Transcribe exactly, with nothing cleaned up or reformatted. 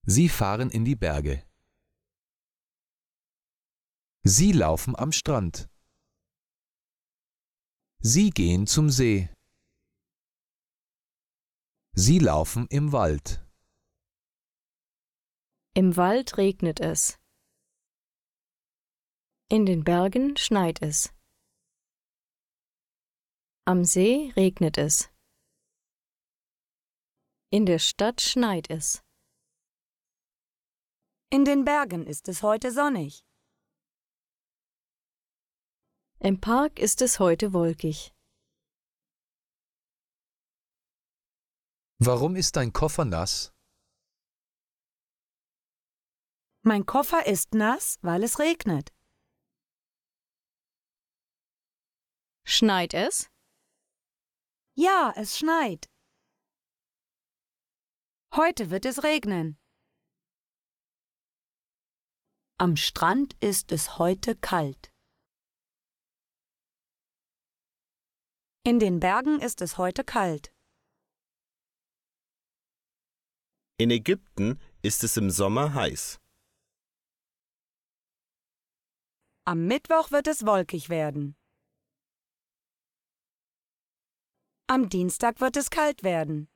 Sie fahren in die Berge. Sie laufen am Strand. Sie gehen zum See. Sie laufen im Wald. Im Wald regnet es. In den Bergen schneit es. Am See regnet es. In der Stadt schneit es. In den Bergen ist es heute sonnig. Im Park ist es heute wolkig. Warum ist dein Koffer nass? Mein Koffer ist nass, weil es regnet. Schneit es? Ja, es schneit. Heute wird es regnen. Am Strand ist es heute kalt. In den Bergen ist es heute kalt. In Ägypten ist es im Sommer heiß. Am Mittwoch wird es wolkig werden. Am Dienstag wird es kalt werden.